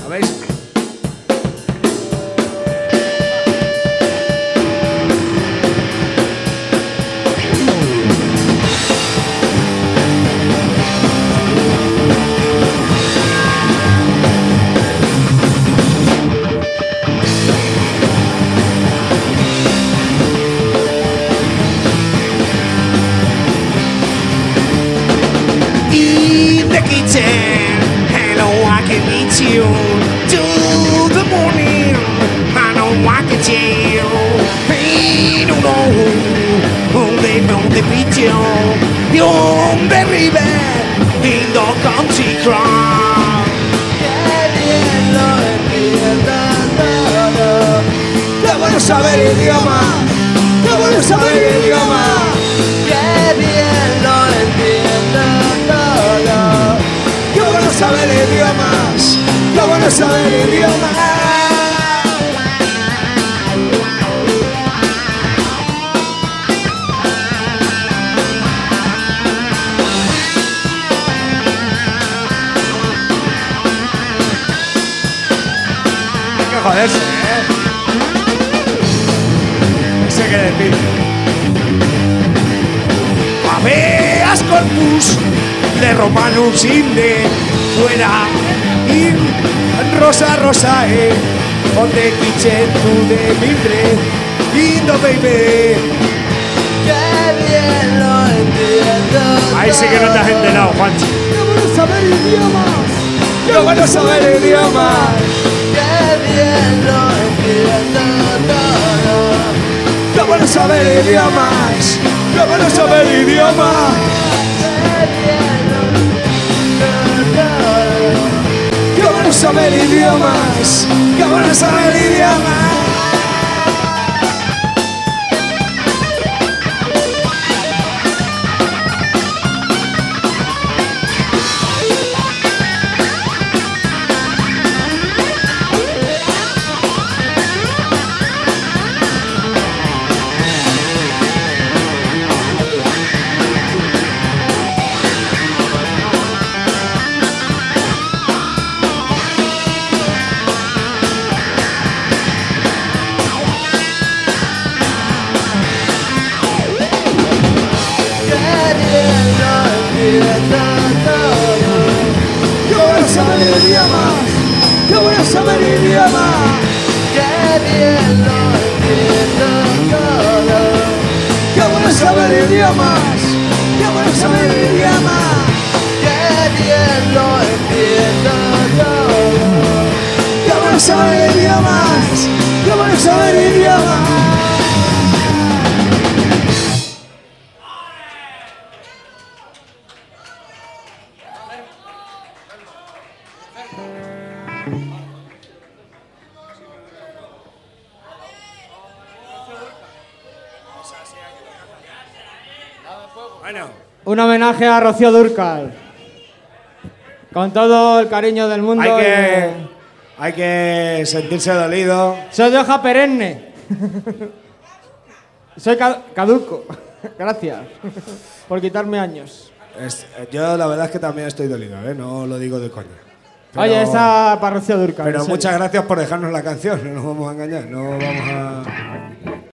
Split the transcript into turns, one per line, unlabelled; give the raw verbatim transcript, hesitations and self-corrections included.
¿Sabéis?
Hello, I can meet you till the morning. I know I can tell. Hey, no, no, donde, donde piccio, donde vive in the country crowd.
Qué bien lo entiendan todo. Qué bueno saber el idioma. Qué bueno saber el idioma. Qué bien lo entiendan todo. Qué bueno saber idiomas, qué bueno saber idiomas.
Hay que joderse, ¿eh? No sé qué decir.
Habeas corpus de Romanus inde fuera in rosa rosae onde quiche tu de mildre indo baby.
Qué bien lo entiendo.
Ahí sí que no te has enterado, Juanchi.
Qué bueno saber idiomas. Qué bueno saber idiomas. Qué bien lo entiendo todo. Qué bueno saber idiomas. Qué bueno saber idiomas. Qué bueno saber idiomas. Qué bueno saber idiomas. Qué bueno saber idiomas. Qué bien lo entiendo todo. Qué bueno saber idiomas. Qué bueno saber idiomas. Qué bien lo entiendo todo. Qué bueno saber idiomas. Qué bueno saber idiomas.
Bueno,
Un homenaje a Rocío Dúrcal. Con todo el cariño del mundo.
hay que,
y-
hay que sentirse dolido.
Soy de hoja perenne. Soy ca- caduco. Gracias por quitarme años.
Es- yo la verdad es que también estoy dolido, ¿eh? No lo digo de coña. Pero-
Oye, esa para Rocío Dúrcal.
Pero
en serio.
muchas gracias por dejarnos la canción, no nos vamos a engañar, no vamos a...